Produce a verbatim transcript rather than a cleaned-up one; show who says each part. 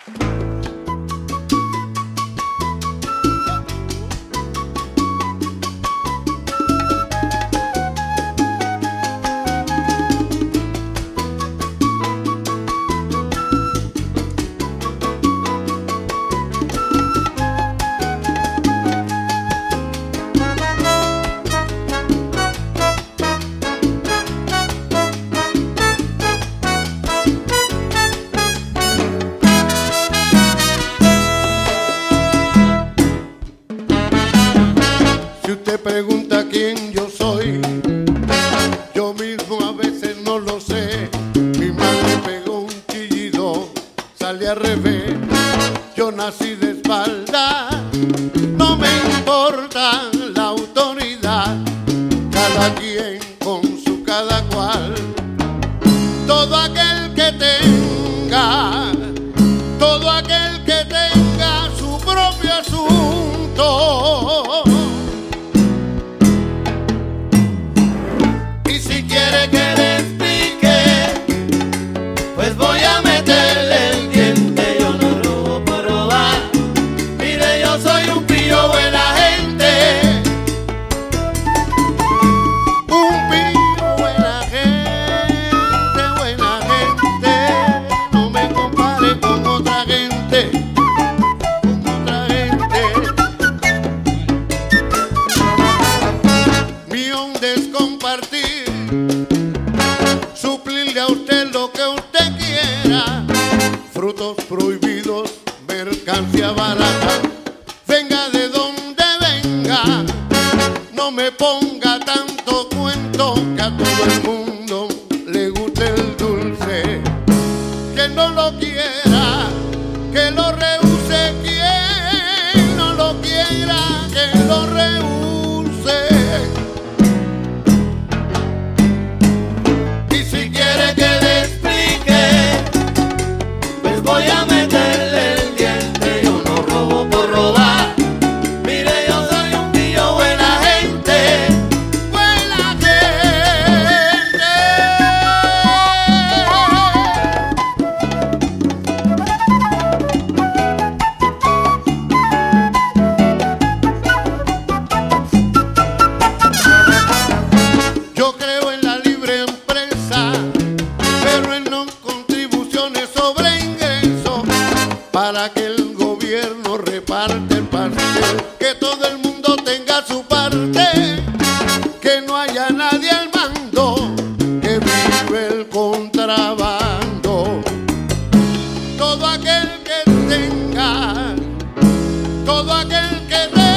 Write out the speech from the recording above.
Speaker 1: Si usted pregunta quién yo soy, yo mismo a veces no lo sé. Mi madre pegó un chillido, salí al revés. Yo nací de espalda, no me importa la autoridad. Cada quien con su cada cual. Todo aquel que tenga, todo aquel que tenga su propio asunto.
Speaker 2: Si quiere que le explique, pues voy a meterle el diente. Yo no robo por robar. Mire, yo soy un pillo buena gente.
Speaker 1: Un pillo buena gente, buena gente. No me compare con otra gente, con otra gente. Mi onda es compartir, suplirle a usted lo que usted quiera. Frutos prohibidos, mercancía barata. Venga de donde venga, no me ponga tanto cuento, que a todo el mundo le guste el dulce. Que no lo quiera, que lo rehúse. Quien no lo quiera, que lo rehúse.
Speaker 2: Voy a meterle el diente. Yo no robo por robar. Mire, yo soy un pillo buena gente.
Speaker 1: Buena gente. Yo creo en la libre empresa, pero en no contribuciones sobre ingresos, para que el gobierno reparte el pastel, que todo el mundo tenga su parte, que no haya nadie al mando, que vive el contrabando. Todo aquel que tenga, todo aquel que tenga